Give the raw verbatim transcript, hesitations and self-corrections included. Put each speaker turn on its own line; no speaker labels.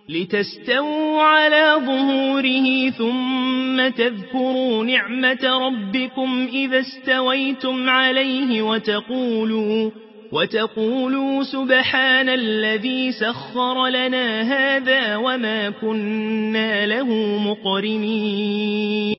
لتستووا على ظهوره ثم تذكروا نعمة ربكم إذا استويتم عليه وتقولوا, وتقولوا سبحان الذي سخر لنا هذا وما كنا له مقرنين